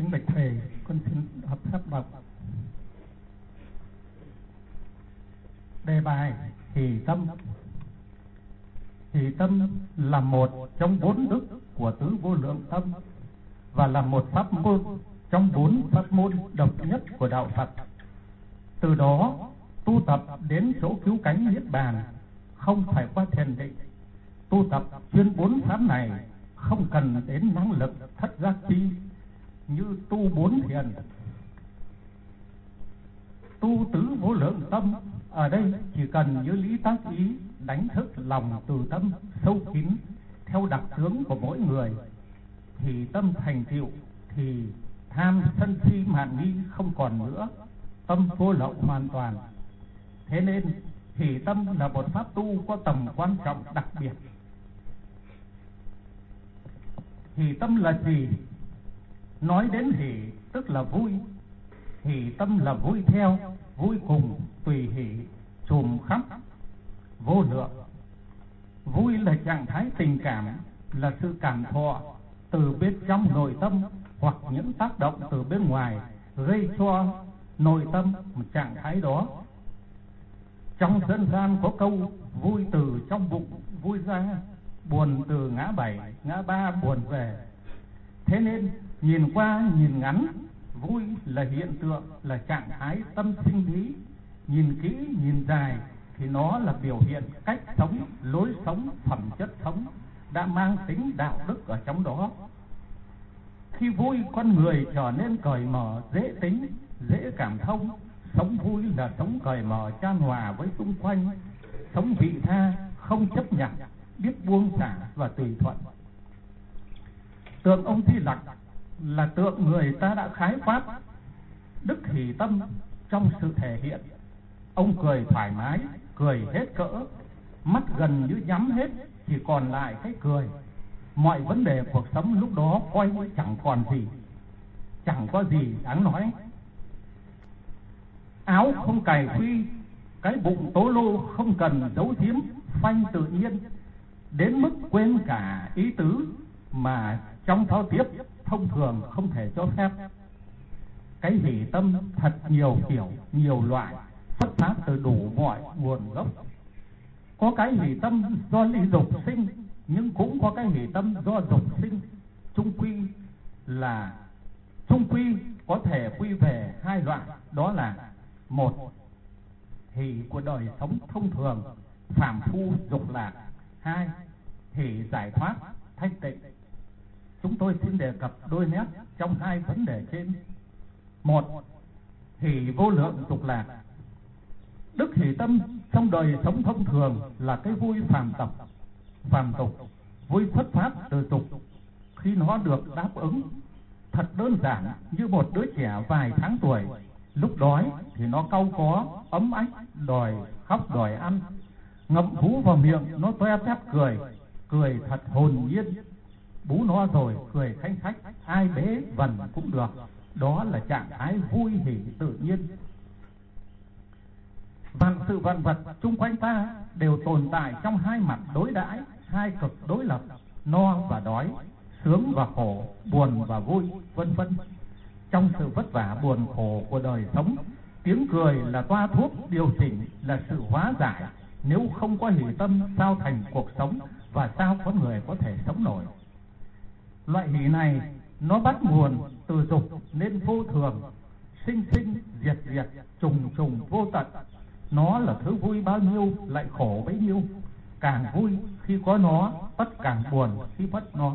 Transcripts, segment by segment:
Kính bạch thầy, con xin đọc phép đọc đề bài hỷ tâm. Hỷ tâm là một trong 4 đức của tứ vô lượng tâm và là một pháp môn trong 4 pháp môn độc nhất của đạo Phật. Từ đó tu tập đến chỗ cứu cánh niết bàn không phải qua thiền định. Tu tập chuyên 4 pháp này không cần đến năng lực thất giác chi như tu 4 thiền. Tu tứ vô lượng tâm ở đây chỉ cần như lý tác ý, đánh thức lòng từ tâm sâu kín theo đặc tướng của mỗi người, thì tâm thành tựu thì tham sân si mạn nghi không còn nữa, tâm vô lậu hoàn toàn. Thế nên hỷ tâm là một pháp tu có tầm quan trọng đặc biệt. Hỷ tâm là gì? Nói đến hỷ tức là vui. Hỷ tâm là vui theo, vui cùng, tùy hỷ, trùm khắp, vô lượng. Vui là trạng thái tình cảm, là sự cảm thọ từ bên trong nội tâm hoặc những tác động từ bên ngoài gây cho nội tâm một trạng thái đó. Trong dân gian có câu vui từ trong bụng vui ra, buồn từ ngã 7 ngã 3 buồn về. Thế nên nhìn qua nhìn ngắn, vui là hiện tượng, là trạng thái tâm sinh lý. Nhìn kỹ nhìn dài thì nó là biểu hiện cách sống, lối sống, phẩm chất sống đã mang tính đạo đức ở trong đó. Khi vui, con người trở nên cởi mở, dễ tính, dễ cảm thông. Sống vui là sống cởi mở, chan hòa với xung quanh, sống vị tha, không chấp nhận, biết buông xả và tùy thuận. Tượng ông Di Lặc là tượng người ta đã khái quát đức hỷ tâm trong sự thể hiện. Ông cười thoải mái, cười hết cỡ, mắt gần như nhắm hết, chỉ còn lại cái cười. Mọi vấn đề cuộc sống lúc đó coi như chẳng còn gì, chẳng có gì đáng nói. Áo không cài khuy, cái bụng tố lô không cần giấu giếm, phanh tự nhiên đến mức quên cả ý tứ mà trong giao tiếp thông thường không thể cho phép. Cái hỷ tâm thật nhiều kiểu, nhiều loại, xuất phát từ đủ mọi nguồn gốc. Có cái hỷ tâm do ly dục sinh, nhưng cũng có cái hỷ tâm do dục sinh. Chung quy có thể quy về 2 loại, đó là: 1. Hỷ của đời sống thông thường, phàm phu dục lạc. 2. Hỷ giải thoát, thanh tịnh. Chúng tôi xin đề cập đôi nét trong 2 vấn đề trên. 1. Hỷ vô lượng dục lạc. Đức hỷ tâm trong đời sống thông thường là cái vui phàm tục, vui xuất phát từ dục. Khi nó được đáp ứng thật đơn giản như một đứa trẻ vài tháng tuổi, lúc đói thì nó cau có, ấm ách, đòi khóc đòi ăn, ngậm bú vào miệng nó toe tét cười thật hồn nhiên. Bú no rồi cười khanh khách, ai bế vần cũng được. Đó là trạng thái vui hỷ tự nhiên. Vạn sự vạn vật chung quanh ta đều tồn tại trong 2 mặt đối đãi, 2 cực đối lập, no và đói, sướng và khổ, buồn và vui, vân vân. Trong sự vất vả buồn khổ của đời sống, tiếng cười là toa thuốc điều chỉnh, là sự hóa giải. Nếu không có hỷ tâm, sao thành cuộc sống và sao con người có thể sống nổi? Loại hỷ này nó bắt nguồn từ dục nên vô thường, sinh diệt, trùng vô tận. Nó là thứ vui bao nhiêu lại khổ bấy nhiêu. Càng vui khi có nó, tất càng buồn khi mất nó.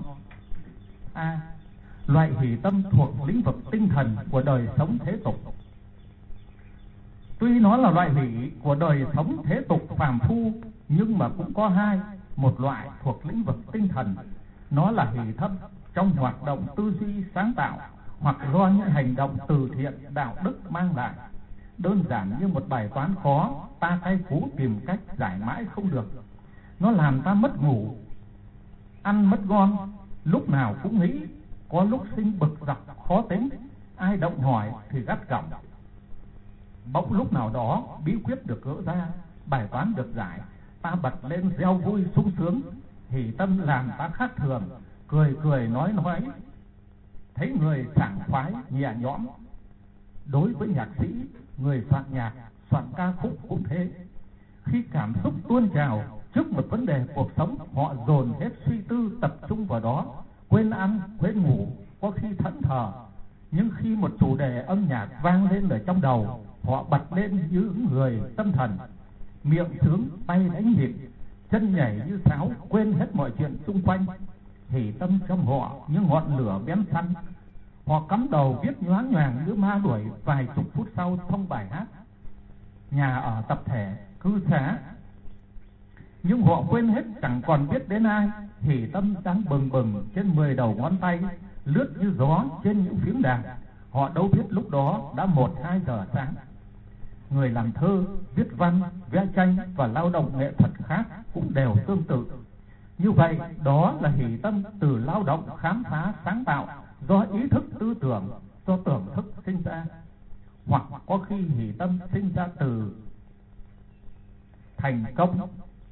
Loại hỷ tâm thuộc lĩnh vực tinh thần của đời sống thế tục. Tuy nó là loại hỷ của đời sống thế tục phàm phu, nhưng mà cũng có một loại thuộc lĩnh vực tinh thần. Nó là hỷ tâm trong hoạt động tư duy sáng tạo, hoặc do những hành động từ thiện đạo đức mang lại. Đơn giản như một bài toán khó, ta cay cú tìm cách giải mãi không được. Nó làm ta mất ngủ, ăn mất ngon, lúc nào cũng nghĩ, có lúc sinh bực dọc khó tính, ai động hỏi thì gắt gỏng. Bỗng lúc nào đó bí quyết được gỡ ra, bài toán được giải, ta bật lên reo vui sung sướng. Hỷ tâm làm ta khác thường, cười nói, thấy người sảng khoái nhẹ nhõm. Đối với nhạc sĩ, người soạn nhạc, soạn ca khúc cũng thế. Khi cảm xúc tuôn trào trước một vấn đề cuộc sống, họ dồn hết suy tư tập trung vào đó, quên ăn, quên ngủ, có khi thẫn thờ. Nhưng khi một chủ đề âm nhạc vang lên ở trong đầu, họ bật lên như người tâm thần, miệng sướng, tay đánh nhịp, chân nhảy như sáo, quên hết mọi chuyện xung quanh. Thì tâm trong họ như ngọn lửa bén săn. Họ cắm đầu viết nhoáng nhoàng như ma đuổi, vài chục phút sau thông bài hát. Nhà ở tập thể, cư xá, nhưng họ quên hết, chẳng còn biết đến ai. Thì tâm đang bừng bừng trên 10 đầu ngón tay, lướt như gió trên những phím đàn. Họ đâu biết lúc đó đã 1-2 giờ sáng. Người làm thơ, viết văn, vẽ tranh và lao động nghệ thuật khác cũng đều tương tự. Như vậy, đó là hỷ tâm từ lao động khám phá sáng tạo, do ý thức tư tưởng, do tưởng thức sinh ra. Hoặc có khi hỷ tâm sinh ra từ thành công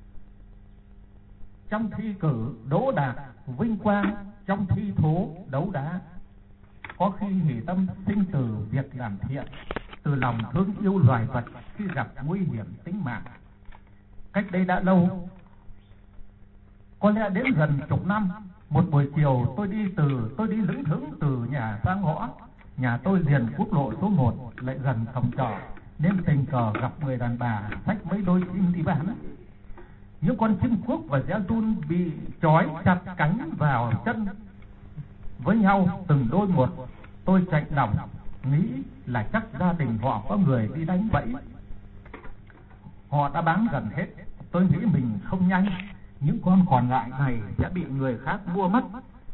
trong thi cử, đỗ đạt, vinh quang trong thi thố, đấu đá. Có khi hỷ tâm sinh từ việc làm thiện, từ lòng thương yêu loài vật khi gặp nguy hiểm tính mạng. Cách đây đã lâu, có lẽ đến gần chục năm, một buổi chiều tôi đi lững thững từ nhà sang ngõ. Nhà tôi liền quốc lộ số 1, lại gần cổng trọ, nên tình cờ gặp người đàn bà xách mấy đôi chim đi bán. Những con chim cuốc và giã giun bị trói chặt cánh vào chân với nhau từng đôi một. Tôi chạnh lòng nghĩ là chắc gia đình họ có người đi đánh bẫy. Họ đã bán gần hết. Tôi nghĩ mình không nhanh, những con còn lại này sẽ bị người khác mua mất.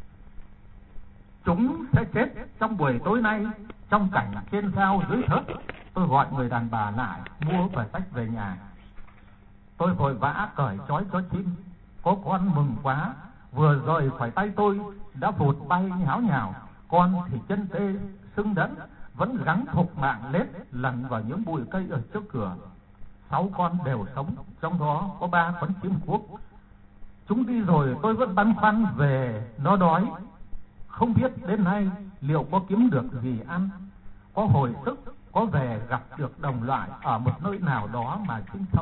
Chúng sẽ chết trong buổi tối nay trong cảnh trên dao dưới thớt. Tôi gọi người đàn bà lại mua và xách về nhà. Tôi vội vã cởi trói cho chim. Có con mừng quá, vừa rời khỏi tay tôi đã vụt bay nháo nhào. Con thì chân tê sưng đẫm, vẫn gắng thục mạng lết lẩn vào những bụi cây ở trước cửa. 6 con đều sống, trong đó có 3 con chim cuốc. Chúng đi rồi tôi vẫn băn khoăn về nó đói, không biết đến nay liệu có kiếm được gì ăn, có hồi sức, có về gặp được đồng loại ở một nơi nào đó mà sinh sống.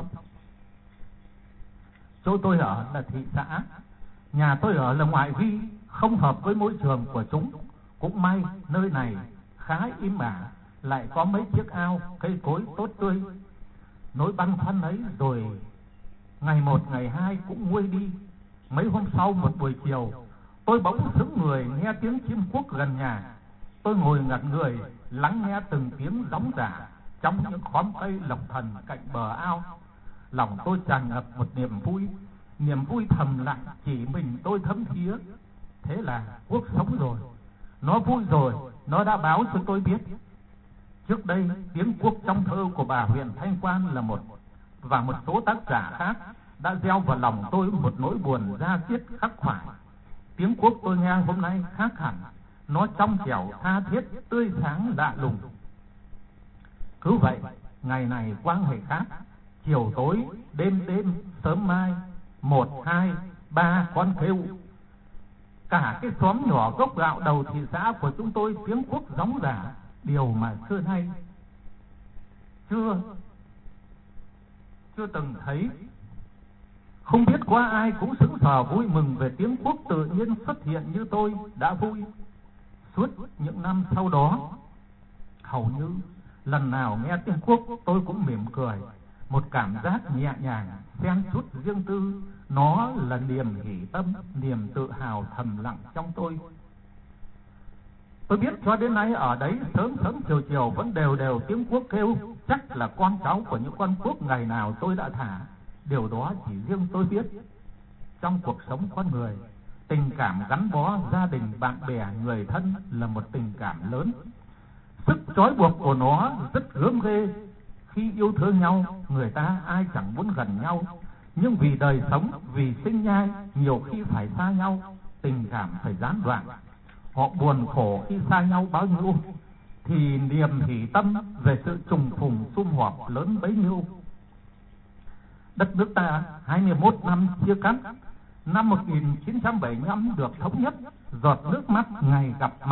Chỗ tôi ở là thị xã, nhà tôi ở là ngoại vi, không hợp với môi trường của chúng. Cũng may nơi này khá im ả, lại có mấy chiếc ao, cây cối tốt tươi. Nỗi băn khoăn ấy rồi ngày 1 ngày 2 cũng nguôi đi. Mấy hôm sau, một buổi chiều, tôi bỗng sững người nghe tiếng chim cuốc gần nhà. Tôi ngồi ngẩn người lắng nghe từng tiếng gióng giả trong những khóm cây lộc thần cạnh bờ ao. Lòng tôi tràn ngập một niềm vui thầm lặng chỉ mình tôi thấm thía. Thế là cuốc sống rồi, nó vui rồi, nó đã báo cho tôi biết. Trước đây tiếng cuốc trong thơ của bà Huyền Thanh Quan là một số tác giả khác đã gieo vào lòng tôi một nỗi buồn da diết khắc khoải. Tiếng cuốc tôi nghe hôm nay khác hẳn, nó trong trẻo tha thiết, tươi sáng lạ lùng. Cứ vậy, ngày này quang hệ khác, chiều tối, đêm đêm, sớm mai, 1, 2, 3 con kêu. Cả cái xóm nhỏ gốc gạo đầu thị xã của chúng tôi tiếng cuốc gióng giả, điều mà xưa nay chưa từng thấy. Không biết có ai cũng sững sờ vui mừng về tiếng cuốc tự nhiên xuất hiện như tôi đã vui. Suốt những năm sau đó, hầu như lần nào nghe tiếng cuốc tôi cũng mỉm cười, một cảm giác nhẹ nhàng xen chút riêng tư. Nó là niềm hỷ tâm, niềm tự hào thầm lặng trong tôi. Tôi biết cho đến nay ở đấy sớm sớm chiều chiều vẫn đều tiếng cuốc kêu. Chắc là con cháu của những con cuốc ngày nào tôi đã thả. Điều đó chỉ riêng tôi biết. Trong cuộc sống con người, tình cảm gắn bó gia đình, bạn bè, người thân là một tình cảm lớn. Sức trói buộc của nó rất gớm ghê. Khi yêu thương nhau, người ta ai chẳng muốn gần nhau. Nhưng vì đời sống, vì sinh nhai, nhiều khi phải xa nhau, tình cảm phải gián đoạn. Họ buồn khổ khi xa nhau bao nhiêu, thì niềm hỷ tâm về sự trùng phùng sum họp lớn bấy nhiêu. Đất nước ta 21 năm chia cắt, năm 1975 được thống nhất, giọt nước mắt ngày gặp mặt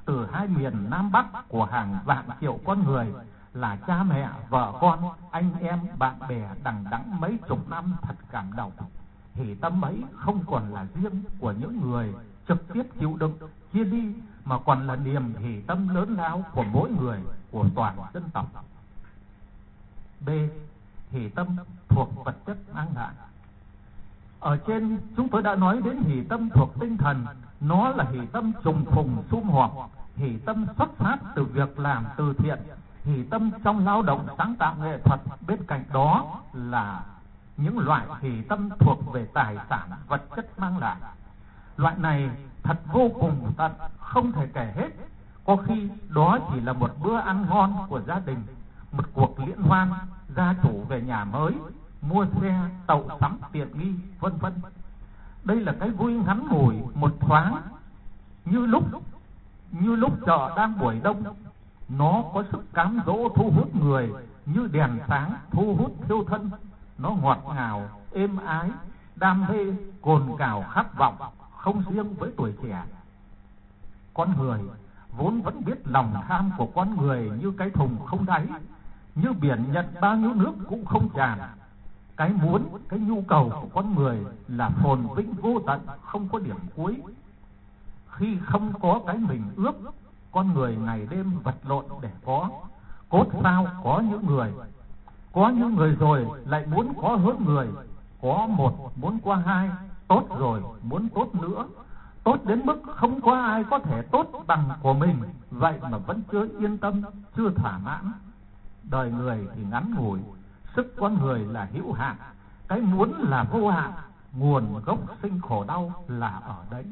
từ hai miền Nam Bắc của hàng vạn triệu con người, là cha mẹ, vợ con, anh em, bạn bè đằng đẵng mấy chục năm thật cảm động. Hỷ tâm ấy không còn là riêng của những người trực tiếp chịu đựng chia đi, mà còn là niềm hỷ tâm lớn lao của mỗi người, của toàn dân tộc. B. Hỷ tâm thuộc vật chất mang lại. Ở trên chúng tôi đã nói đến hỷ tâm thuộc tinh thần. Nó là hỷ tâm trùng phùng sum họp, hỷ tâm xuất phát từ việc làm từ thiện, hỷ tâm trong lao động sáng tạo nghệ thuật. Bên cạnh đó là những loại hỷ tâm thuộc về tài sản vật chất mang lại. Loại này thật vô cùng tận, không thể kể hết. Có khi đó chỉ là một bữa ăn ngon của gia đình, một cuộc liên hoan, gia chủ về nhà mới, mua xe, tậu sắm tiện nghi, vân vân. Đây là cái vui ngắn ngủi một thoáng, như lúc chợ đang buổi đông. Nó có sức cám dỗ thu hút người như đèn sáng thu hút thiêu thân. Nó ngọt ngào, êm ái, đam mê, cồn cào khát vọng, không riêng với tuổi trẻ. Con người vốn vẫn biết lòng tham của con người như cái thùng không đáy, như biển nhận bao nhiêu nước cũng không tràn. Cái muốn, cái nhu cầu của con người là phồn vĩnh vô tận, không có điểm cuối. Khi không có cái mình ước, con người ngày đêm vật lộn để có. Cốt sao có những người rồi lại muốn có hơn người. Có một muốn qua hai, tốt rồi muốn tốt nữa, tốt đến mức không có ai có thể tốt bằng của mình. Vậy mà vẫn chưa yên tâm, chưa thỏa mãn. Đời người thì ngắn ngủi, sức con người là hữu hạn, cái muốn là vô hạn, nguồn gốc sinh khổ đau là ở đấy.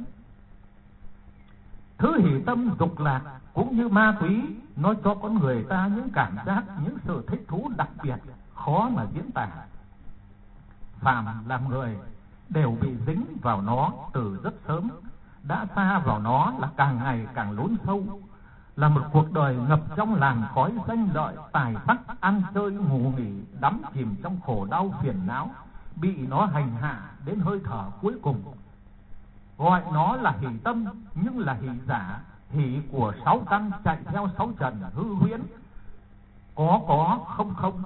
Thứ hỷ tâm dục lạc cũng như ma túy, nó cho con người ta những cảm giác, những sự thích thú đặc biệt, khó mà diễn tả. Phàm làm người đều bị dính vào nó từ rất sớm, đã xa vào nó là càng ngày càng lún sâu, là một cuộc đời ngập trong làn khói danh lợi, tài sắc, ăn chơi, ngủ nghỉ, đắm chìm trong khổ đau phiền não, bị nó hành hạ đến hơi thở cuối cùng. Gọi nó là hỷ tâm, nhưng là hỷ giả, hỷ của sáu căn chạy theo sáu trần hư huyễn, có không không.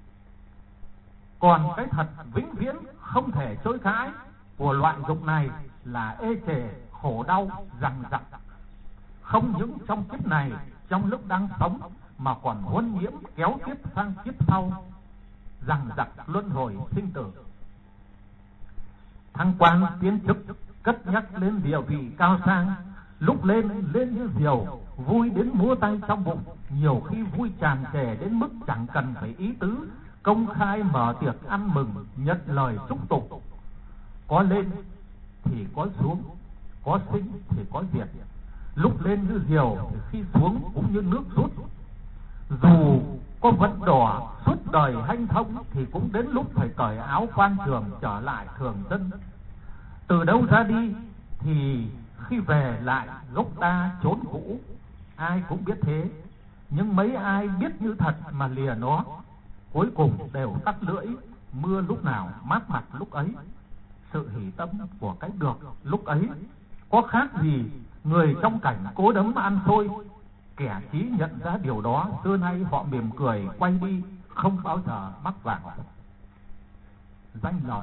Còn cái thật vĩnh viễn không thể chối cãi của loại dục này là ê chề, khổ đau, dằng dặc, không những trong kiếp này, trong lúc đang sống, mà còn huân nhiễm kéo tiếp sang kiếp sau, dằng dặc luân hồi sinh tử. Thăng quan tiến chức, cất nhắc lên địa vị cao sang, lúc lên như diều, vui đến múa tay trong bụng. Nhiều khi vui tràn trề đến mức chẳng cần phải ý tứ, công khai mở tiệc ăn mừng, nhận lời chúc tụng. Có lên thì có xuống, có sinh thì có diệt. Lúc lên như diều thì khi xuống cũng như nước rút. Dù có vận đỏ suốt đời hanh thông thì cũng đến lúc phải cởi áo quan trường trở lại thường dân. Từ đâu ra đi thì khi về lại gốc ta chốn cũ, ai cũng biết thế. Nhưng mấy ai biết như thật mà lìa nó, cuối cùng đều tắt lưỡi, mưa lúc nào mát mặt lúc ấy. Sự hỷ tâm của cái được lúc ấy có khác gì người trong cảnh cố đấm ăn xôi. Kẻ trí nhận ra điều đó, xưa nay họ mỉm cười quay đi, không bao giờ mắc vào. Danh lợi.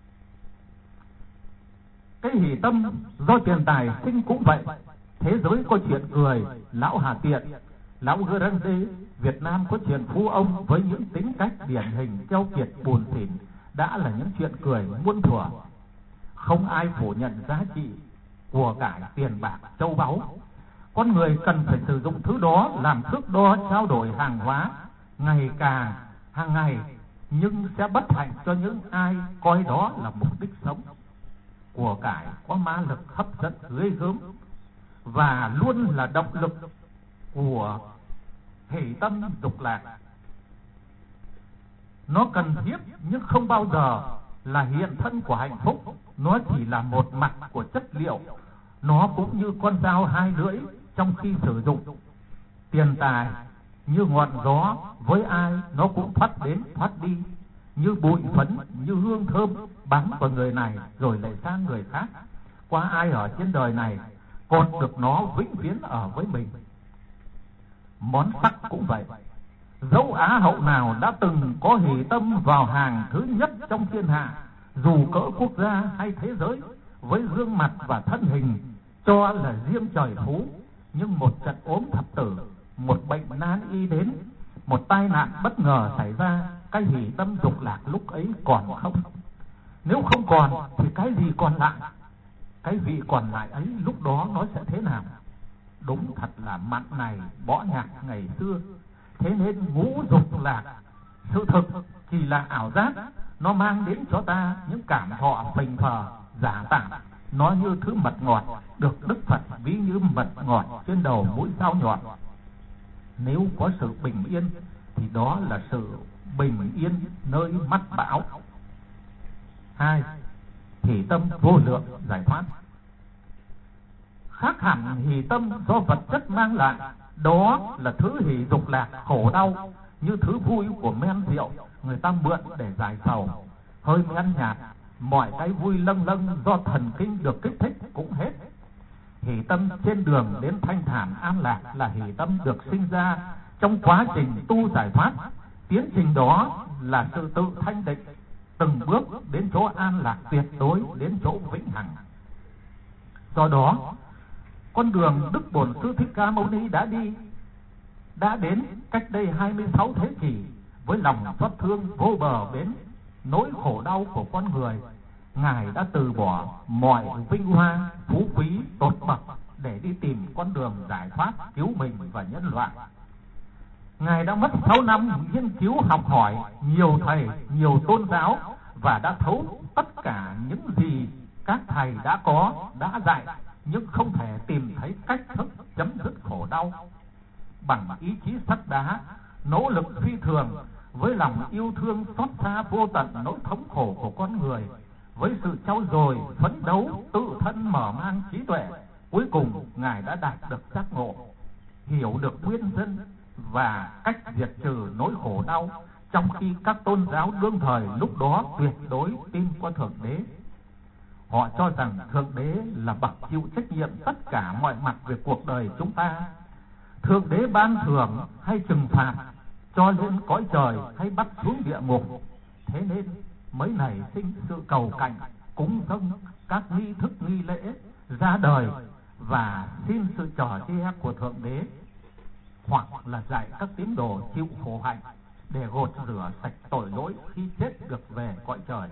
Cái hỷ tâm do tiền tài sinh cũng vậy. Thế giới có chuyện cười, lão Hà Tiện, lão Grande, Việt Nam có chuyện phú ông với những tính cách điển hình keo kiệt buồn xỉn, đã là những chuyện cười muôn thuở. Không ai phủ nhận giá trị của cải tiền bạc châu báu. Con người cần phải sử dụng thứ đó làm thước đo trao đổi hàng hóa hàng ngày, nhưng sẽ bất hạnh cho những ai coi đó là mục đích sống. Của cải có ma lực hấp dẫn ghê gớm và luôn là động lực của hỷ tâm dục lạc. Nó cần thiết nhưng không bao giờ là hiện thân của hạnh phúc. Nó chỉ là một mặt của chất liệu. Nó cũng như con dao hai lưỡi trong khi sử dụng. Tiền tài như ngọn gió, với ai nó cũng thoát đến thoát đi, như bụi phấn, như hương thơm bắn vào người này rồi lại sang người khác. Qua ai ở trên đời này, cột được nó vĩnh viễn ở với mình. Món sắc cũng vậy. Dẫu Á hậu nào đã từng có hỷ tâm vào hàng thứ nhất trong thiên hạ, dù cỡ quốc gia hay thế giới, với gương mặt và thân hình cho là diêm trời phú, nhưng một trận ốm thập tử, một bệnh nan y đến, một tai nạn bất ngờ xảy ra, cái hỷ tâm dục lạc lúc ấy còn không? Nếu không còn thì cái gì còn lại? Cái vị còn lại ấy lúc đó nó sẽ thế nào? Đúng thật là mặn này bỏ nhạc ngày xưa. Thế nên ngũ dục lạc sự thực chỉ là ảo giác, nó mang đến cho ta những cảm thọ phình phờ giả tạm. Nó như thứ mật ngọt được Đức Phật ví như mật ngọt trên đầu mũi dao nhọn. Nếu có sự bình yên thì đó là sự bình yên nơi mắt bão. 2. Hỷ tâm vô lượng giải thoát. Khác hẳn hỷ tâm do vật chất mang lại, đó là thứ hỷ dục lạc khổ đau, như thứ vui của men rượu người ta mượn để giải sầu. Hơi men nhạt, mọi cái vui lâng lâng do thần kinh được kích thích cũng hết. Hỷ tâm trên đường đến thanh thản an lạc là hỷ tâm được sinh ra trong quá trình tu giải thoát. Tiến trình đó là sự tự thanh định, từng bước đến chỗ an lạc tuyệt đối, đến chỗ vĩnh hằng. Do đó, con đường Đức Bổn Sư Thích Ca Mâu Ni đã đến cách đây 26 thế kỷ với lòng xót thương vô bờ bến nỗi khổ đau của con người. Ngài đã từ bỏ mọi vinh hoa phú quý tột bậc để đi tìm con đường giải thoát cứu mình và nhân loại. Ngài đã mất 6 năm nghiên cứu học hỏi nhiều thầy, nhiều tôn giáo và đã thấu tất cả những gì các thầy đã dạy, nhưng không thể tìm thấy cách thức chấm dứt khổ đau. Bằng ý chí sắt đá, nỗ lực phi thường, với lòng yêu thương xót xa vô tận nỗi thống khổ của con người, với sự trau dồi phấn đấu tự thân mở mang trí tuệ, cuối cùng Ngài đã đạt được giác ngộ, hiểu được nguyên nhân và cách diệt trừ nỗi khổ đau, trong khi các tôn giáo đương thời lúc đó tuyệt đối tin qua Thượng Đế. Họ cho rằng Thượng Đế là bậc chịu trách nhiệm tất cả mọi mặt về cuộc đời chúng ta. Thượng Đế ban thưởng hay trừng phạt, cho lên cõi trời hay bắt xuống địa ngục. Thế nên mới nảy sinh sự cầu cạnh, cúng dâng các nghi thức nghi lễ ra đời và xin sự chở che của Thượng Đế, hoặc là dạy các tín đồ chịu khổ hạnh để gột rửa sạch tội lỗi khi chết được về cõi trời.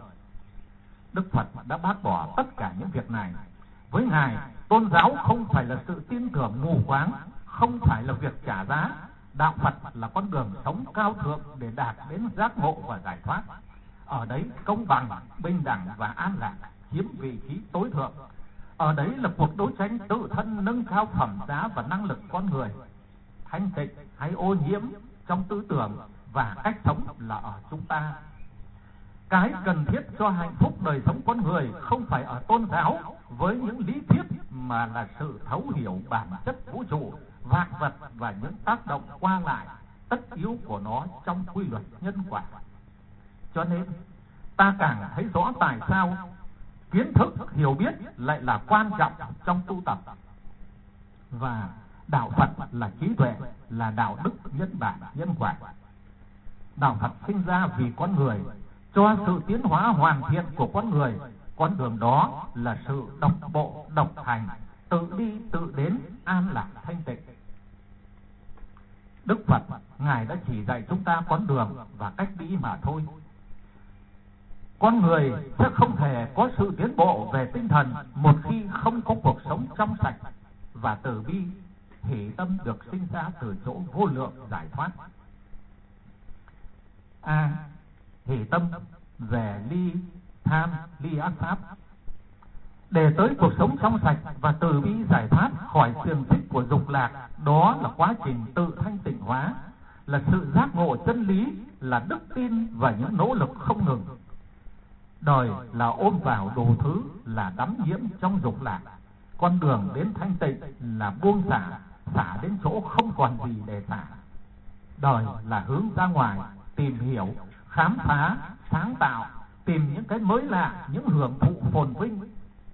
Đức Phật đã bác bỏ tất cả những việc này. Với Ngài, tôn giáo không phải là sự tin tưởng mù quáng, không phải là việc trả giá. Đạo Phật là con đường sống cao thượng để đạt đến giác ngộ và giải thoát. Ở đấy công bằng, bình đẳng và an lạc chiếm vị trí tối thượng. Ở đấy là cuộc đấu tranh tự thân nâng cao phẩm giá và năng lực con người. Thanh tịnh hay ô nhiễm trong tư tưởng và cách sống là ở chúng ta. Cái cần thiết cho hạnh phúc đời sống con người không phải ở tôn giáo với những lý thuyết, mà là sự thấu hiểu bản chất vũ trụ, vạn vật và những tác động qua lại tất yếu của nó trong quy luật nhân quả. Cho nên ta càng thấy rõ tại sao kiến thức hiểu biết lại là quan trọng trong tu tập. Và đạo Phật là trí tuệ, là đạo đức nhân bản nhân quả. Đạo Phật sinh ra vì con người, cho sự tiến hóa hoàn thiện của con người. Con đường đó là sự độc bộ, độc hành, tự đi tự đến, an lạc thanh tịnh. Đức Phật, Ngài đã chỉ dạy chúng ta con đường và cách đi mà thôi. Con người sẽ không thể có sự tiến bộ về tinh thần một khi không có cuộc sống trong sạch và từ bi. Hỷ tâm được sinh ra từ chỗ vô lượng giải thoát. Hỷ tâm về ly tham ly ác pháp. Để tới cuộc sống trong sạch và từ bi giải thoát khỏi xiềng xích của dục lạc, đó là quá trình tự thanh tịnh hóa, là sự giác ngộ chân lý, là đức tin và những nỗ lực không ngừng. Đời là ôm vào đủ thứ, là đắm nhiễm trong dục lạc. Con đường đến thanh tịnh là buông xả đến chỗ không còn gì để xả. Đời là hướng ra ngoài, tìm hiểu, khám phá, sáng tạo, tìm những cái mới lạ, những hưởng thụ phồn vinh.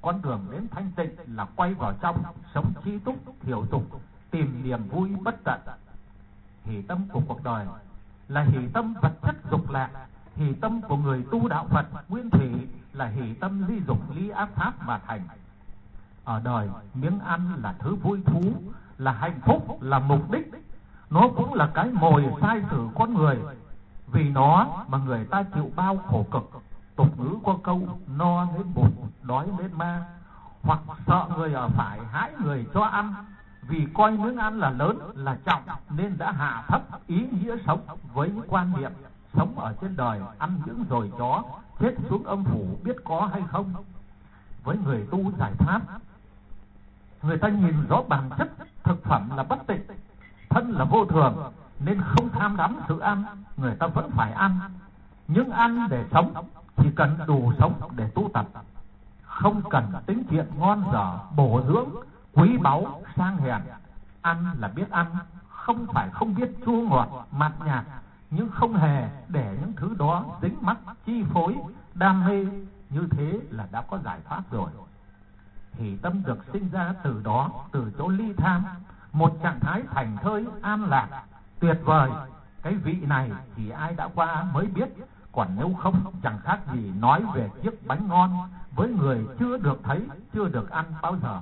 con đường đến thanh tịnh là quay vào trong, sống chi túc, thiểu dục, tìm niềm vui bất tận. Hỷ tâm của cuộc đời là hỷ tâm vật chất dục lạc. Hỷ tâm của người tu đạo Phật nguyên thủy là hỷ tâm ly dục ly ác pháp mà thành. Ở đời, miếng ăn là thứ vui thú, là hạnh phúc, là mục đích. Nó cũng là cái mồi sai sử con người. Vì nó mà người ta chịu bao khổ cực. Tục ngữ có câu no nên bụt, đói nên ma. Hoặc sợ người ở phải, hãi người cho ăn. Vì coi miếng ăn là lớn, là trọng, nên đã hạ thấp ý nghĩa sống với những quan niệm sống ở trên đời ăn những rồi chó, chết xuống âm phủ biết có hay không. Với người tu giải thoát, người ta nhìn rõ bản chất thực phẩm là bất tịnh, thân là vô thường, nên không tham đắm sự ăn. Người ta vẫn phải ăn, nhưng ăn để sống, chỉ cần đủ sống để tu tập, không cần tính chuyện ngon dở, bổ dưỡng, quý báu, sang hèn. Ăn là biết ăn, không phải không biết chua ngọt, mặn nhạt, nhưng không hề để những thứ đó dính mắc, chi phối, đam mê. Như thế là đã có giải thoát rồi. Hỷ tâm được sinh ra từ đó, từ chỗ ly tham, một trạng thái thành thơi, an lạc, tuyệt vời. Cái vị này chỉ ai đã qua mới biết, còn nếu không chẳng khác gì nói về chiếc bánh ngon với người chưa được thấy, chưa được ăn bao giờ.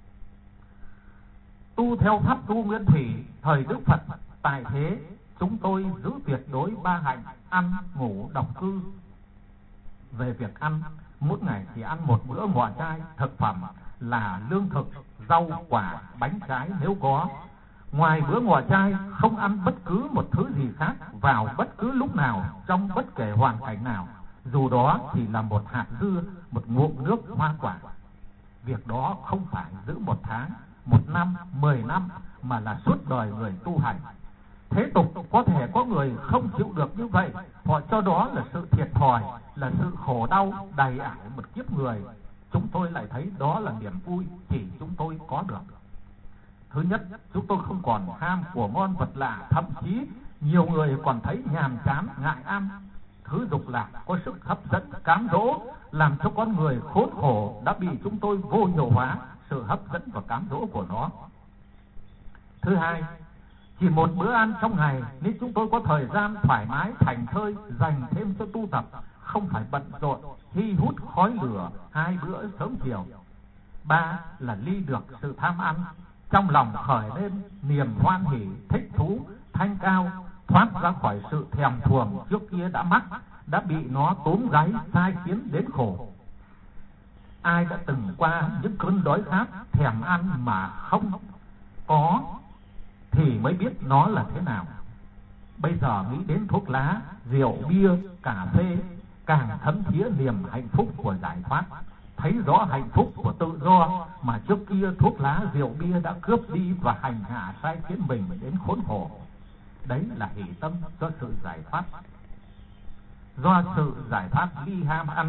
Tu theo pháp tu nguyên thủy thời Đức Phật tại thế, chúng tôi giữ tuyệt đối ba hạnh: ăn, ngủ, độc cư. Về việc ăn, mỗi ngày chỉ ăn một bữa ngọ trai, thực phẩm là lương thực, rau quả, bánh trái nếu có. Ngoài bữa ngọ trai, không ăn bất cứ một thứ gì khác vào bất cứ lúc nào, trong bất kể hoàn cảnh nào, dù đó chỉ là một hạt dưa, một ngụm nước hoa quả. Việc đó không phải giữ 1 tháng, 1 năm, 10 năm, mà là suốt đời người tu hành. Thế tục có thể có người không chịu được như vậy, họ cho đó là sự thiệt thòi, là sự khổ đau đầy ải một kiếp người. Chúng tôi lại thấy đó là niềm vui chỉ chúng tôi có được. Thứ nhất, chúng tôi không còn ham của ngon vật lạ, thậm chí nhiều người còn thấy nhàm chán, ngại ăn. Thứ dục lạc có sức hấp dẫn, cám dỗ, làm cho con người khốn khổ, đã bị chúng tôi vô hiệu hóa sự hấp dẫn và cám dỗ của nó. Thứ hai, chỉ một bữa ăn trong ngày nên chúng tôi có thời gian thoải mái, thành thơi, dành thêm cho tu tập, không phải bận rộn hi hút khói lửa 2 bữa sớm chiều. 3 là ly được sự tham ăn, trong lòng khởi lên niềm hoan hỉ, thích thú, thanh cao, thoát ra khỏi sự thèm thuồng trước kia đã mắc, đã bị nó túm gáy, sai khiến đến khổ. Ai đã từng qua những cơn đói khát, thèm ăn mà không có thì mới biết nó là thế nào. Bây giờ nghĩ đến thuốc lá, rượu, bia, cà phê, càng thấm thía niềm hạnh phúc của giải thoát, thấy rõ hạnh phúc của tự do mà trước kia thuốc lá, rượu, bia đã cướp đi và hành hạ sai khiến mình đến khốn khổ. Đấy là hỷ tâm do sự giải thoát, do sự giải thoát ly ham ăn.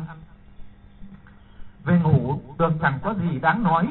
Về ngủ, tưởng chẳng có gì đáng nói,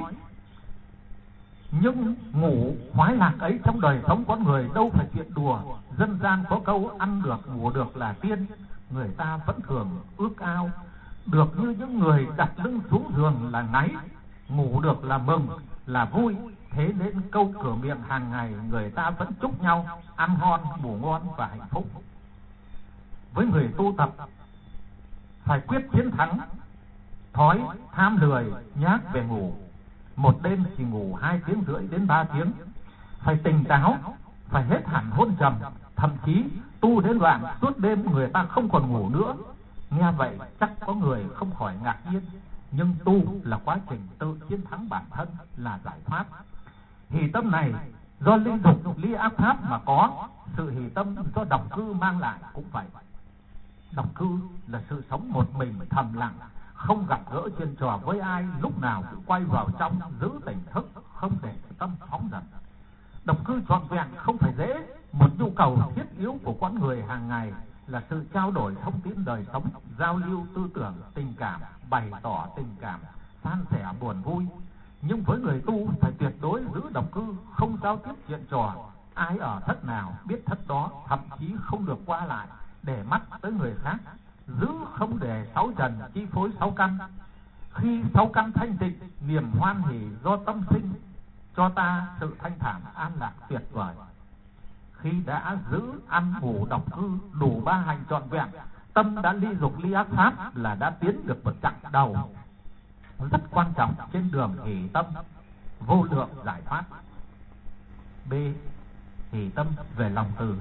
nhưng ngủ khoái lạc ấy trong đời sống con người đâu phải chuyện đùa. Dân gian có câu ăn được ngủ được là tiên. Người ta vẫn thường ước ao được như những người đặt lưng xuống giường là ngáy, ngủ được là mừng, là vui. Thế nên câu cửa miệng hàng ngày người ta vẫn chúc nhau ăn ngon, ngủ ngon và hạnh phúc. Với người tu tập, phải quyết chiến thắng thói tham lười nhác về ngủ. Một đêm chỉ ngủ 2 tiếng rưỡi đến 3 tiếng. Phải tỉnh táo, phải hết hẳn hôn trầm, thậm chí tu đến đoạn suốt đêm người ta không còn ngủ nữa. Nghe vậy chắc có người không khỏi ngạc nhiên, nhưng tu là quá trình tự chiến thắng bản thân, là giải thoát. Hỷ tâm này do ly dục ly ác pháp mà có. Sự hỷ tâm do độc cư mang lại cũng vậy. Độc cư là sự sống một mình thầm lặng, không gặp gỡ chuyện trò với ai, lúc nào cũng quay vào trong, giữ tỉnh thức, không để tâm phóng dật. Độc cư trọn vẹn không phải dễ. Một nhu cầu thiết yếu của con người hàng ngày là sự trao đổi thông tin đời sống, giao lưu tư tưởng, tình cảm, bày tỏ tình cảm, san sẻ buồn vui. Nhưng với người tu phải tuyệt đối giữ độc cư, không giao tiếp chuyện trò. Ai ở thất nào biết thất đó, thậm chí không được qua lại để mắt tới người khác. Giữ không để 6 trần chi phối 6 căn, Khi sáu căn thanh tịnh, niềm hoan hỷ do tâm sinh cho ta sự thanh thản an lạc tuyệt vời. Khi đã giữ ăn ngủ đọc cư đủ ba hành trọn vẹn, tâm đã ly dục ly ác pháp, là đã tiến được một chặng đầu rất quan trọng trên đường hỷ tâm vô lượng giải thoát. B. Hỷ tâm về lòng từ.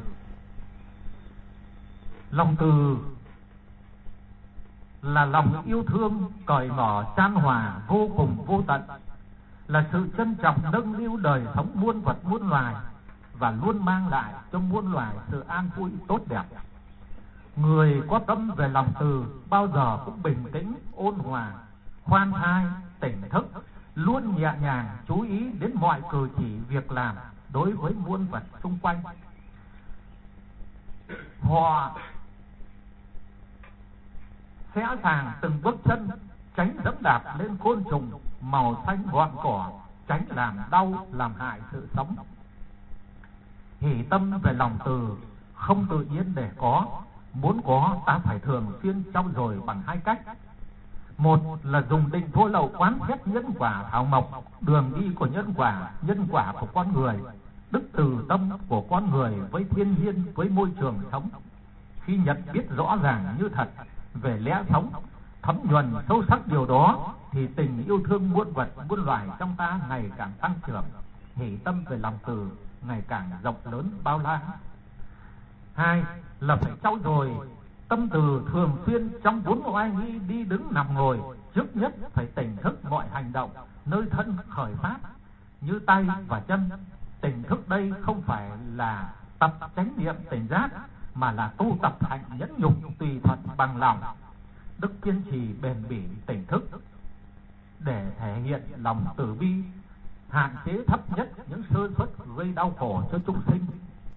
Lòng từ là lòng yêu thương cởi mở chan hòa vô cùng vô tận, là sự trân trọng nâng niu đời sống muôn vật muôn loài, và luôn mang lại cho muôn loài sự an vui tốt đẹp. Người có tâm về lòng từ bao giờ cũng bình tĩnh, ôn hòa, khoan thai, tỉnh thức, luôn nhẹ nhàng chú ý đến mọi cử chỉ việc làm đối với muôn vật xung quanh. Họ sẽ sàng từng bước chân, tránh dẫm đạp lên côn trùng màu xanh gọn cỏ, tránh làm đau làm hại sự sống. Hỷ tâm về lòng từ không tự nhiên để có, muốn có ta phải thường xuyên trau dồi bằng hai cách. Một là dùng định vô lậu quán xét nhân quả thảo mộc, đường đi của nhân quả của con người, đức từ tâm của con người với thiên nhiên, với môi trường sống. Khi nhận biết rõ ràng như thật về lẽ sống, thấm nhuần sâu sắc điều đó, thì tình yêu thương muôn vật muôn loài trong ta ngày càng tăng trưởng, hỷ tâm về lòng từ ngày càng rộng lớn bao la. Hai là phải trau dồi tâm từ thường xuyên trong bốn oai nghi đi đứng nằm ngồi. Trước nhất phải tỉnh thức mọi hành động nơi thân khởi phát như tay và chân. Tỉnh thức đây không phải là tập chánh niệm tỉnh giác, mà là tu tập hạnh nhẫn nhục tùy thuận bằng lòng, đức kiên trì bền bỉ tỉnh thức, để thể hiện lòng từ bi, hạn chế thấp nhất những sơ suất gây đau khổ cho chúng sinh.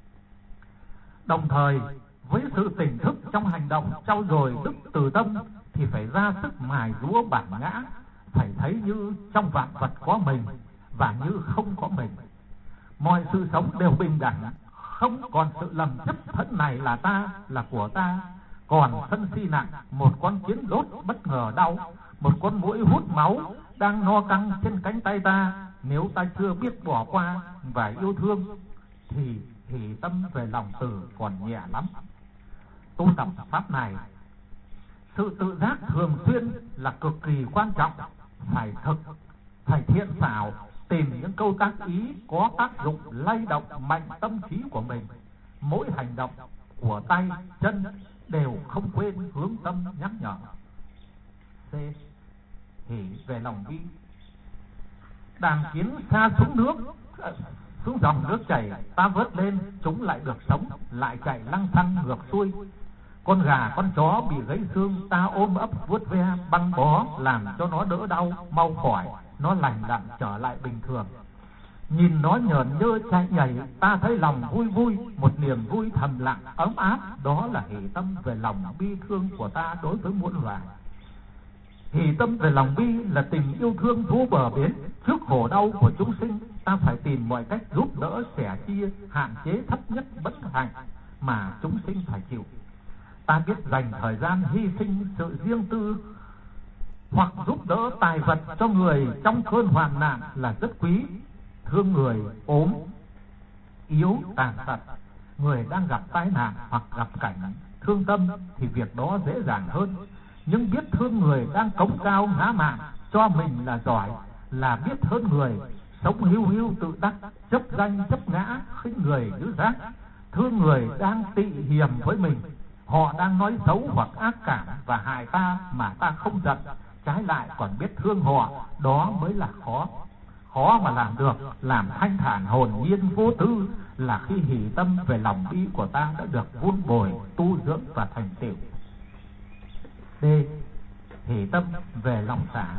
Đồng thời với sự tỉnh thức trong hành động trau dồi đức từ tâm, thì phải ra sức mài rũa bản ngã, phải thấy như trong vạn vật có mình và như không có mình. Mọi sự sống đều bình đẳng, không còn sự lầm chấp thân này là ta, là của ta. Còn sân si nặng, một con kiến đốt bất ngờ đau, một con muỗi hút máu đang no căng trên cánh tay ta. Nếu ta chưa biết bỏ qua và yêu thương, thì hỷ tâm về lòng từ còn nhẹ lắm. Tu tập pháp này, sự tự giác thường xuyên là cực kỳ quan trọng. Phải thực, phải thiện xảo, tìm những câu tác ý có tác dụng lay động mạnh tâm trí của mình. Mỗi hành động của tay, chân đều không quên hướng tâm nhắc nhở. C. Hỷ về lòng bi. Đàn kiến xa xuống dòng nước chảy, ta vớt lên chúng lại được sống, lại chạy lăng xăng ngược xuôi. Con gà con chó bị gãy xương, ta ôm ấp vuốt ve băng bó, làm cho nó đỡ đau mau khỏi, nó lành lặn trở lại bình thường. Nhìn nó nhởn nhơ chạy nhảy, ta thấy lòng vui vui, một niềm vui thầm lặng ấm áp. Đó là hỷ tâm về lòng bi thương của ta đối với muôn loài. Hỷ tâm về lòng bi là tình yêu thương vô bờ bến. Trước khổ đau của chúng sinh, ta phải tìm mọi cách giúp đỡ sẻ chia, hạn chế thấp nhất bất hạnh mà chúng sinh phải chịu. Ta biết dành thời gian hy sinh sự riêng tư hoặc giúp đỡ tài vật cho người trong cơn hoạn nạn là rất quý. Thương người ốm, yếu, tàn tật, người đang gặp tai nạn hoặc gặp cảnh thương tâm thì việc đó dễ dàng hơn. Nhưng biết thương người đang cống cao ngã mạn cho mình là giỏi, là biết hơn người sống hiu hiu tự đắc, chấp danh chấp ngã, khinh người giữ rác. Thương người đang tị hiềm với mình, họ đang nói xấu hoặc ác cảm và hại ta mà ta không giận, trái lại còn biết thương họ, đó mới là khó mà làm được. Làm thanh thản hồn nhiên vô tư là khi hỷ tâm về lòng bi của ta đã được vun bồi, tu dưỡng và thành tựu. D. Hỷ tâm về lòng xả.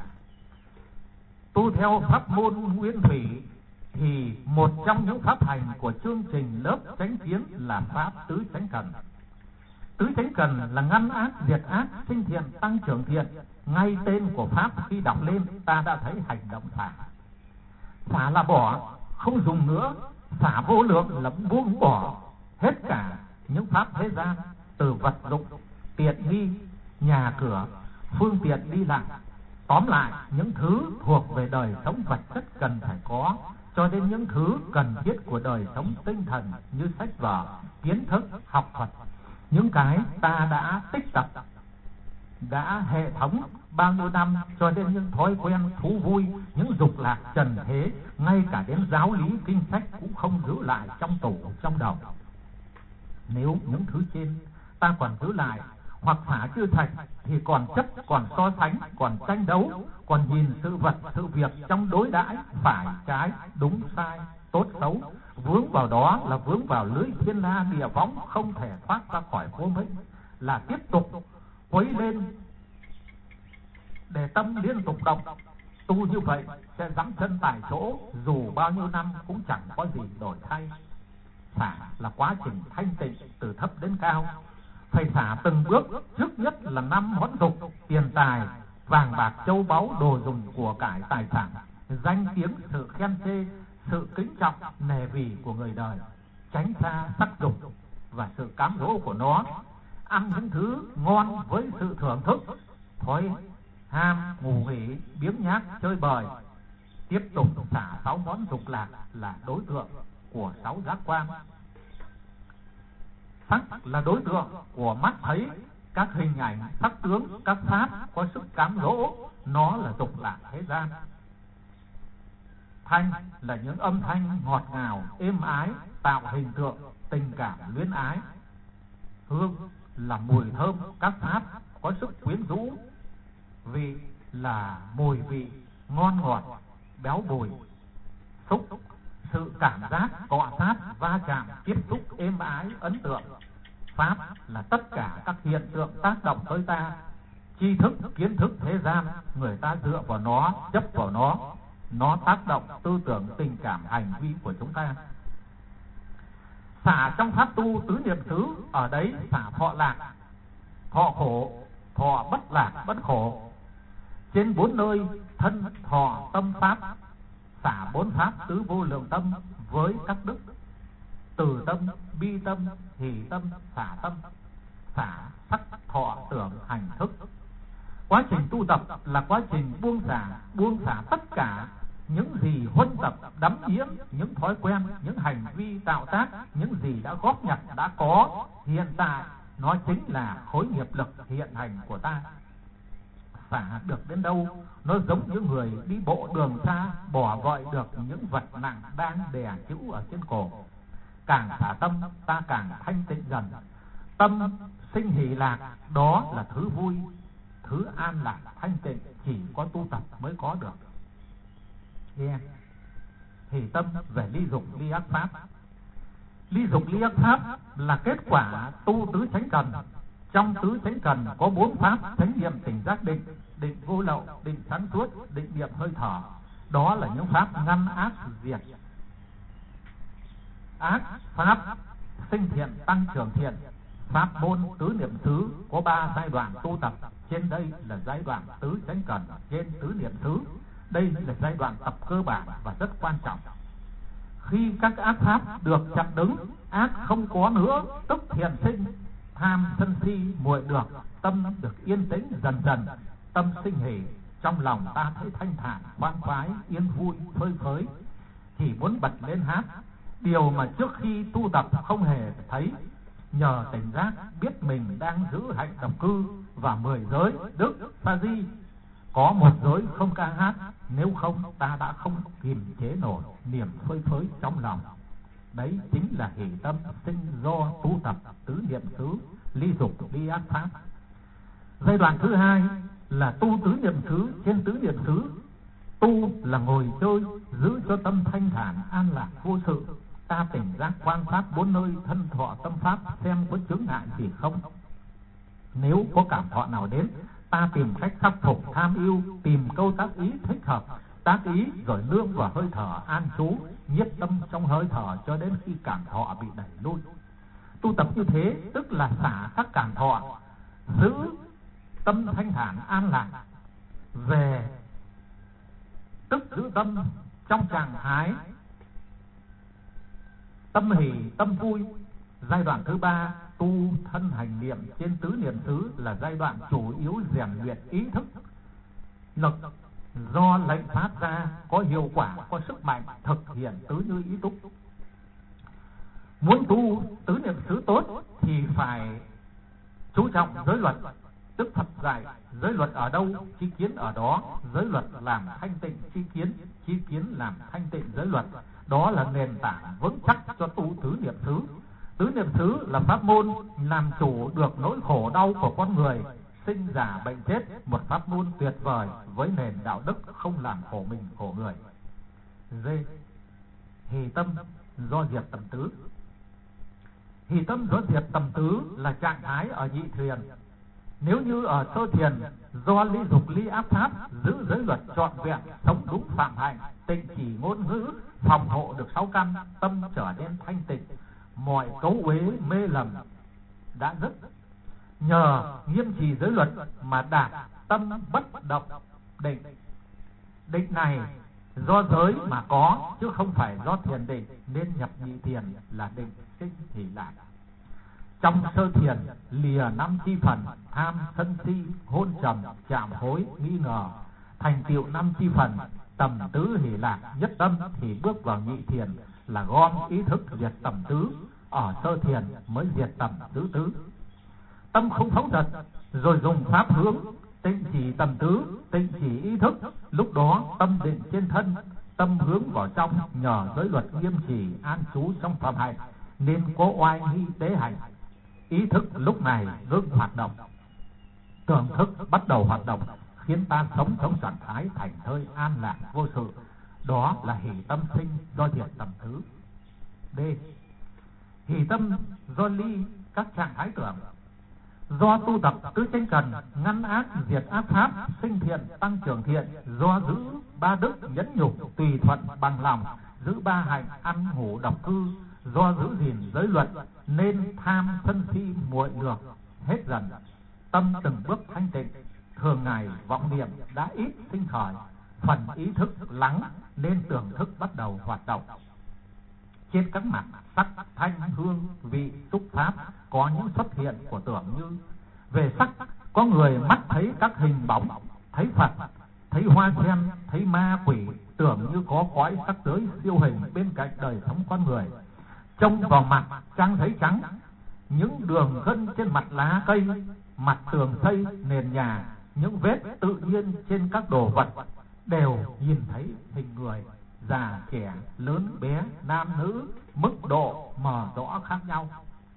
Tu theo pháp môn nguyên thủy thì một trong những pháp hành của chương trình lớp chánh kiến là pháp tứ chánh cần. Tứ chánh cần là ngăn ác, diệt ác, sinh thiện, tăng trưởng thiện. Ngay tên của pháp khi đọc lên ta đã thấy hành động xả. Xả là bỏ, không dùng nữa. Xả vô lượng là buông bỏ hết cả những pháp thế gian, từ vật dụng, tiện nghi, nhà cửa, phương tiện đi lại. Tóm lại, những thứ thuộc về đời sống vật chất cần phải có, cho đến những thứ cần thiết của đời sống tinh thần như sách vở, kiến thức, học thuật, những cái ta đã tích tập, đã hệ thống bao nhiêu năm, cho đến những thói quen thú vui, những dục lạc trần thế, ngay cả đến giáo lý kinh sách cũng không giữ lại trong tủ trong đầu. Nếu những thứ trên ta còn giữ lại hoặc xả chưa sạch, thì còn chấp, còn so sánh, còn tranh đấu, còn nhìn sự vật sự việc trong đối đãi phải trái, đúng sai, tốt xấu, vướng vào đó là vướng vào lưới thiên la địa võng, không thể thoát ra khỏi vô minh, là tiếp tục quấy lên để tâm liên tục động. Tu như vậy sẽ giẫm chân tại chỗ, dù bao nhiêu năm cũng chẳng có gì đổi thay. Xả là quá trình thanh tịnh từ thấp đến cao, phải xả từng bước. Trước nhất là 5 món dục: tiền tài, vàng bạc châu báu, đồ dùng của cải tài sản, danh tiếng, sự khen chê, sự kính trọng nề vì của người đời, tránh xa sắc dục và sự cám dỗ của nó, ăn những thứ ngon với sự thưởng thức, thói ham ngủ nghỉ, biếng nhác, chơi bời. Tiếp tục xả 6 món dục lạc là đối tượng của 6 giác quan. Sắc là đối tượng của mắt thấy các hình ảnh, sắc tướng, các pháp có sức cám dỗ, nó là dục lạc thế gian. Thanh là những âm thanh ngọt ngào, êm ái, tạo hình tượng tình cảm luyến ái. Hương là mùi thơm, các pháp có sức quyến rũ. Vị là mùi vị ngon ngọt, béo bùi. Xúc, sự cảm giác cọ sát, va chạm, tiếp xúc êm ái, ấn tượng. Pháp là tất cả các hiện tượng tác động tới ta. Tri thức, kiến thức thế gian, người ta dựa vào nó, chấp vào nó tác động tư tưởng, tình cảm, hành vi của chúng ta. Xả trong pháp tu tứ niệm xứ, ở đấy xả thọ lạc, thọ khổ, thọ bất lạc, bất khổ. Trên 4 nơi thân, thọ, tâm, pháp, xả 4 pháp tứ vô lượng tâm với các đức: từ tâm, bi tâm, hỷ tâm, xả tâm, xả sắc, thọ, tưởng, hành, thức. Quá trình tu tập là quá trình buông xả tất cả những gì huân tập đắm nhiễm, những thói quen, những hành vi tạo tác, những gì đã góp nhặt, đã có hiện tại, nó chính là khối nghiệp lực hiện hành của ta. Xả được đến đâu, nó giống như người đi bộ đường xa, bỏ vội được những vật nặng đang đè chịu ở trên cổ. Càng xả tâm, ta càng thanh tịnh dần. Tâm sinh hỷ lạc, đó là thứ vui, thứ an lạc thanh tịnh, chỉ có tu tập mới có được. Yeah. Hỷ tâm về ly dục ly ác pháp. Ly dục ly ác pháp là kết quả tu tứ chánh cần. Trong tứ chánh cần có 4 pháp: chánh niệm, tỉnh giác, định, định vô lậu, định sáng suốt, định niệm hơi thở. Đó là những pháp ngăn ác diệt ác, pháp sinh thiện tăng trưởng thiện. Pháp môn tứ niệm xứ có 3 giai đoạn tu tập. Trên đây là giai đoạn tứ chánh cần, trên tứ niệm xứ đây là giai đoạn tập cơ bản và rất quan trọng. Khi các ác pháp được chặn đứng, ác không có nữa, tức thiện sinh, tham sân si muội được, tâm được yên tĩnh dần dần, tâm sinh hỷ, trong lòng ta thấy thanh thản, khoan khoái, yên vui, phơi phới, chỉ muốn bật lên hát. Điều mà trước khi tu tập không hề thấy. Nhờ tỉnh giác biết mình đang giữ hạnh độc cư và 10 giới đức sa di, có một giới không ca hát, nếu không ta đã không kiềm chế nổi niềm phơi phới trong lòng. Đấy chính là hỷ tâm sinh do tu tập tứ niệm xứ, ly dục ly ác pháp. Giai đoạn thứ 2 là tu tứ niệm xứ. Trên tứ niệm xứ, tu là ngồi chơi, giữ cho tâm thanh thản, an lạc vô sự. Ta tỉnh giác quan sát 4 nơi thân, thọ, tâm, pháp, xem có chướng ngại gì không. Nếu có cảm thọ nào đến, ta tìm cách khắc phục tham ưu, tìm câu tác ý thích hợp, tác ý rồi nương vào hơi thở an trú, nhiếp tâm trong hơi thở cho đến khi cảm thọ bị đẩy lui. Tu tập như thế tức là xả các cảm thọ, giữ tâm thanh thản an lạc, về tức giữ tâm trong trạng thái tâm hỷ, tâm vui. Giai đoạn thứ 3 tu thân hành niệm trên tứ niệm xứ là giai đoạn chủ yếu rèn luyện ý thức. lực do lệnh phát ra có hiệu quả, có sức mạnh thực hiện tứ như ý túc. Muốn tu tứ niệm xứ tốt thì phải chú trọng giới luật. Đức Phật dạy giới luật ở đâu, chi kiến ở đó. Giới luật làm thanh tịnh chi kiến làm thanh tịnh giới luật. Đó là nền tảng vững chắc cho tu tứ niệm xứ. Tứ niệm xứ là pháp môn làm chủ được nỗi khổ đau của con người, sinh già bệnh chết, một pháp môn tuyệt vời với nền đạo đức không làm khổ mình khổ người. D. Hỷ tâm do diệt tầm tứ. Hỷ tâm do diệt tầm tứ là trạng thái ở nhị thiền. Nếu như ở sơ thiền, do ly dục ly ác pháp, giữ giới luật trọn vẹn, sống đúng phạm hạnh, tịnh chỉ ngôn ngữ, phòng hộ được 6 căn, tâm trở nên thanh tịnh, mọi cấu uế mê lầm đã dứt. Nhờ nghiêm trì giới luật mà đạt tâm bất động định. Định này do giới mà có, chứ không phải do thiền định, nên nhập nhị thiền là định sinh hỷ lạc. Trong sơ thiền lìa 5 chi phần: tham, sân si, hôn trầm, chạm hối, nghi ngờ. Thành tựu 5 chi phần tầm tứ hỷ lạc nhất tâm thì bước vào nhị thiền là gom ý thức diệt tầm tứ. Ở sơ thiền mới diệt tầm tứ tứ. Tâm không phóng dật, rồi dùng pháp hướng tịnh chỉ tầm tứ, tịnh chỉ ý thức. Lúc đó tâm định trên thân, tâm hướng vào trong, nhờ giới luật nghiêm trì an trú trong phạm hạnh nên có oai nghi tế hạnh. Ý thức lúc này ngưng hoạt động, tưởng thức bắt đầu hoạt động, khiến ta sống trong trạng thái thành thơi an lạc vô sự. Đó là hỷ tâm sinh do diệt tầm tứ. D. Hỷ tâm do ly các trạng thái tưởng. Do tu tập tứ chánh cần, ngăn ác diệt ác pháp, sinh thiện tăng trưởng thiện. Do giữ 3 đức nhẫn nhục tùy thuận bằng lòng, giữ 3 hạnh ăn ngủ độc cư. Do giữ gìn giới luật nên tham sân si muội lược hết dần, tâm từng bước thanh tịnh. Thường ngày vọng niệm đã ít sinh khởi, phần ý thức lắng nên tưởng thức bắt đầu hoạt động. Trên các mặt sắc, thanh, hương, vị, xúc pháp có những xuất hiện của tưởng như: về sắc, có người mắt thấy các hình bóng, thấy Phật, thấy hoa sen, thấy ma quỷ, tưởng như có cõi sắc giới siêu hình bên cạnh đời sống con người. Trông vào mặt trăng thấy trắng, những đường gân trên mặt lá cây, mặt tường xây, nền nhà, những vết tự nhiên trên các đồ vật đều nhìn thấy hình người, già trẻ, lớn bé, nam nữ, mức độ mờ rõ khác nhau.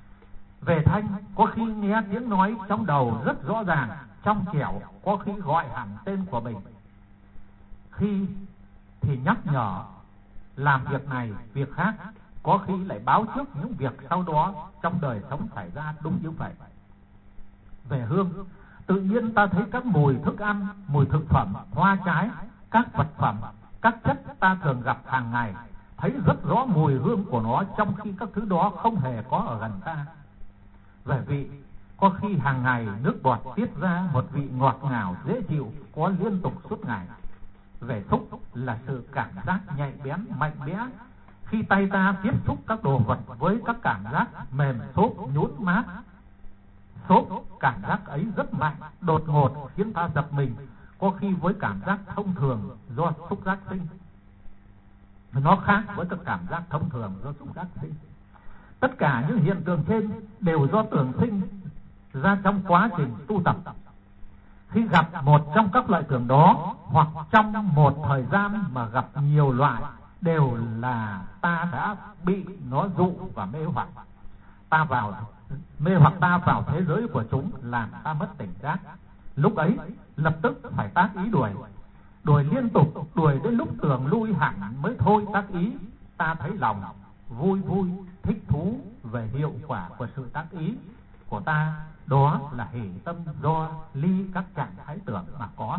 Về thanh, có khi nghe tiếng nói trong đầu rất rõ ràng, trong trẻo, có khi gọi hẳn tên của mình, khi thì nhắc nhở làm việc này, việc khác, có khi lại báo trước những việc sau đó trong đời sống xảy ra đúng như vậy. Về hương, tự nhiên ta thấy các mùi thức ăn, mùi thực phẩm, hoa trái, các vật phẩm, các chất ta thường gặp hàng ngày, thấy rất rõ mùi hương của nó, trong khi các thứ đó không hề có ở gần ta. Về vị, có khi hàng ngày nước bọt tiết ra một vị ngọt ngào dễ chịu, có liên tục suốt ngày. Về xúc là sự cảm giác nhạy bén, mạnh mẽ, khi tay ta tiếp xúc các đồ vật với các cảm giác mềm xốp, nhũn mát. Xốp, cảm giác ấy rất mạnh, đột ngột khiến ta giật mình, có khi với cảm giác thông thường do xúc giác sinh. Nó khác với các cảm giác thông thường do xúc giác sinh. Tất cả những hiện tượng trên đều do tưởng sinh ra trong quá trình tu tập. Khi gặp một trong các loại tưởng đó, hoặc trong một thời gian mà gặp nhiều loại, đều là ta đã bị nó dụ và mê hoặc ta vào thế giới của chúng, làm ta mất tỉnh giác. Lúc ấy lập tức phải tác ý đuổi liên tục, đuổi đến lúc tưởng lui hẳn mới thôi tác ý. Ta thấy lòng vui thích thú về hiệu quả của sự tác ý của ta. Đó là hỷ tâm do ly các trạng thái tưởng mà có.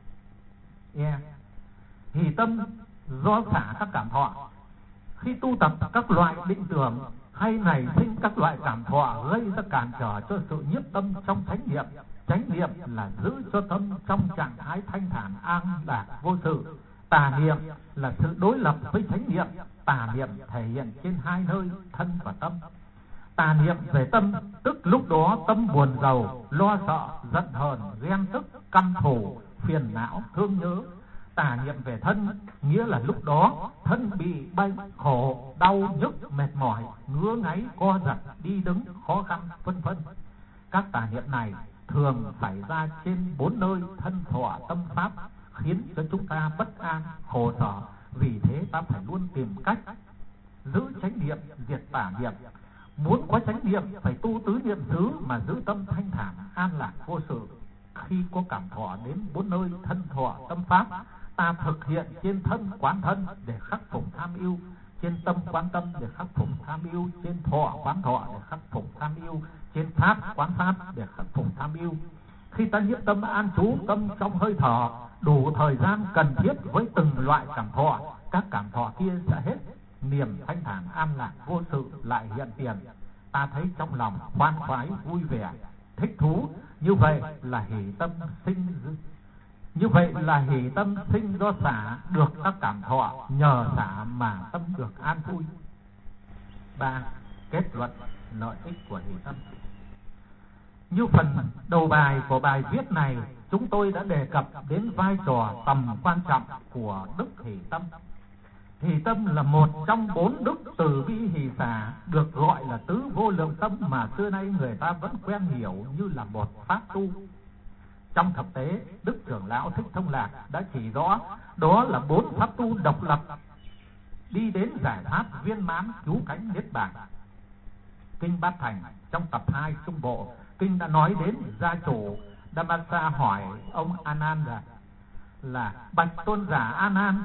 Hỷ tâm do xả các cảm thọ. Khi tu tập các loại định tưởng hay nảy sinh các loại cảm thọ gây ra cản trở cho sự nhiếp tâm trong chánh niệm. Chánh niệm là giữ cho tâm trong trạng thái thanh thản an lạc vô sự. Tà niệm là sự đối lập với chánh niệm. Tà niệm thể hiện trên 2 nơi, thân và tâm. Tà niệm về tâm, tức lúc đó tâm buồn rầu, lo sợ, giận hờn, ghen tức, căm thù, phiền não thương nhớ. Tà niệm về thân nghĩa là lúc đó thân bị bệnh khổ, đau nhức, mệt mỏi, ngứa ngáy, co giật, đi đứng khó khăn, vân vân. Các tà niệm này thường xảy ra trên 4 nơi thân thọ tâm pháp, khiến cho chúng ta bất an, khổ sở. Vì thế ta phải luôn tìm cách giữ chánh niệm, diệt tà niệm. Muốn có chánh niệm phải tu tứ niệm xứ mà giữ tâm thanh thản, an lạc vô sự. Khi có cảm thọ đến 4 nơi thân thọ tâm pháp, ta thực hiện trên thân quán thân để khắc phục tham ưu, trên tâm quán tâm để khắc phục tham ưu, trên thọ quán thọ để khắc phục tham ưu, trên pháp quán pháp để khắc phục tham ưu. Khi ta nhiếp tâm an trú tâm trong hơi thở đủ thời gian cần thiết với từng loại cảm thọ, các cảm thọ kia sẽ hết, niềm thanh thản an lạc vô sự lại hiện tiền. Ta thấy trong lòng khoan khoái, vui vẻ, thích thú. Như vậy là hỷ tâm sinh do xả được các cảm thọ, nhờ xả mà tâm được an vui. 3. Kết luận lợi ích của hỷ tâm. Như phần đầu bài của bài viết này, chúng tôi đã đề cập đến vai trò tầm quan trọng của đức hỷ tâm. Hỷ tâm là một trong 4 đức từ bi hỷ xả, được gọi là tứ vô lượng tâm mà xưa nay người ta vẫn quen hiểu như là một pháp tu. Trong thực tế, Đức Trưởng Lão Thích Thông Lạc đã chỉ rõ đó là 4 pháp tu độc lập đi đến giải thoát viên mãn cứu cánh niết bàn. Kinh Bát Thành trong tập 2 Trung Bộ, kinh đã nói đến gia chủ Damasa hỏi ông Ananda là: bạch tôn giả A Nan,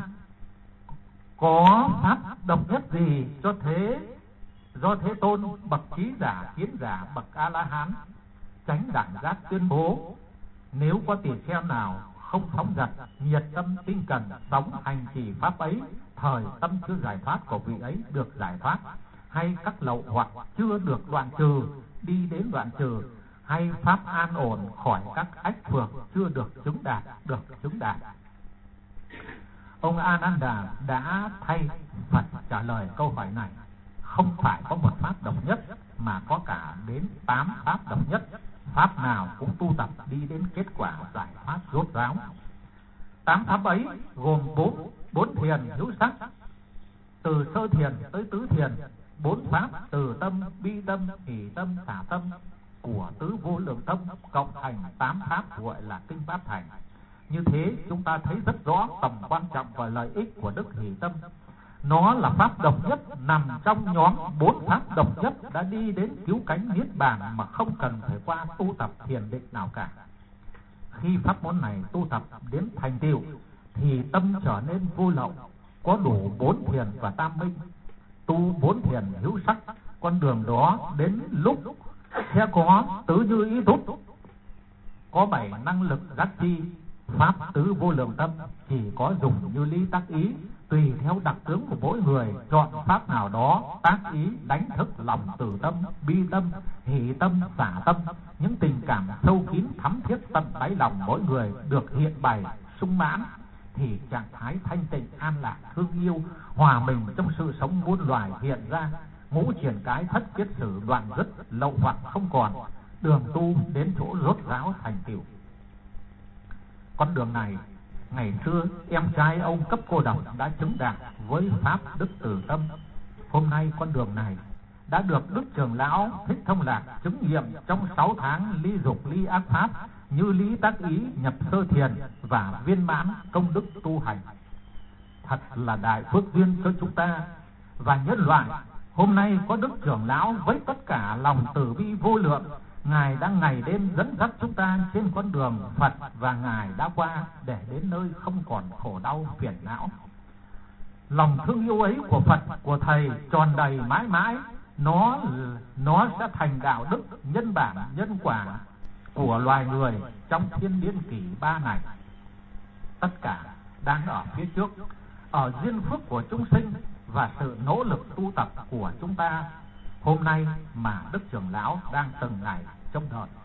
có pháp độc nhất gì cho thế do Thế Tôn bậc trí giả, kiến giả, bậc A La Hán chánh đẳng giác tuyên bố, nếu có tỳ kheo nào không phóng dật, nhiệt tâm tinh cần, sống hành trì pháp ấy, thời tâm chưa giải thoát của vị ấy được giải thoát, hay các lậu hoặc chưa được đoạn trừ đi đến đoạn trừ, hay pháp an ổn khỏi các ách phược chưa được chứng đạt được chứng đạt. Ông Ananda đã thay Phật trả lời câu hỏi này. Không phải có một pháp độc nhất mà có cả đến 8 pháp độc nhất, pháp nào cũng tu tập đi đến kết quả giải thoát rốt ráo. 8 pháp ấy gồm 4 thiền hữu sắc, từ sơ thiền tới tứ thiền, 4 pháp từ tâm, bi tâm, hỷ tâm, xả tâm của tứ vô lượng tâm cộng thành 8 pháp gọi là kinh Bát Thành. Như thế chúng ta thấy rất rõ tầm quan trọng và lợi ích của đức hỷ tâm. Nó là pháp độc nhất nằm trong nhóm 4 pháp độc nhất đã đi đến cứu cánh niết bàn mà không cần phải qua tu tập thiền định nào cả. Khi pháp môn này tu tập đến thành tựu thì tâm trở nên vô lậu, có đủ 4 thiền và tam minh. Tu 4 thiền hữu sắc, con đường đó đến lúc sẽ có tứ như ý túc, có 7 năng lực giác chi. Pháp tứ vô lượng tâm chỉ có dùng như lý tác ý, tùy theo đặc tướng của mỗi người chọn pháp nào đó tác ý đánh thức lòng từ tâm, bi tâm, hỷ tâm, xả tâm. Những tình cảm sâu kín thắm thiết tận đáy lòng mỗi người được hiện bày sung mãn, thì trạng thái thanh tịnh an lạc thương yêu hòa mình trong sự sống muôn loài hiện ra. Ngũ triển cái thất kiết sử đoạn dứt, lậu hoặc không còn, đường tu đến chỗ rốt ráo thành tựu. Con đường này ngày xưa em trai ông Cấp Cô Độc đã chứng đạt với pháp đức từ tâm. Hôm nay con đường này đã được Đức Trưởng Lão Thích Thông Lạc chứng nghiệm trong 6 tháng ly dục ly ác pháp, như lý tác ý, nhập sơ thiền và viên mãn công đức tu hành. Thật là đại phước duyên cho chúng ta và nhân loại. Hôm nay có Đức Trưởng Lão với tất cả lòng từ bi vô lượng, Ngài đang ngày đêm dẫn dắt chúng ta trên con đường Phật, và Ngài đã qua để đến nơi không còn khổ đau phiền não. Lòng thương yêu ấy của Phật, của Thầy tròn đầy mãi mãi, nó sẽ thành đạo đức, nhân bản, nhân quả của loài người trong thiên niên kỷ 3 này. Tất cả đang ở phía trước, ở duyên phước của chúng sinh và sự nỗ lực tu tập của chúng ta hôm nay mà Đức Trưởng Lão đang từng ngày trông đợi.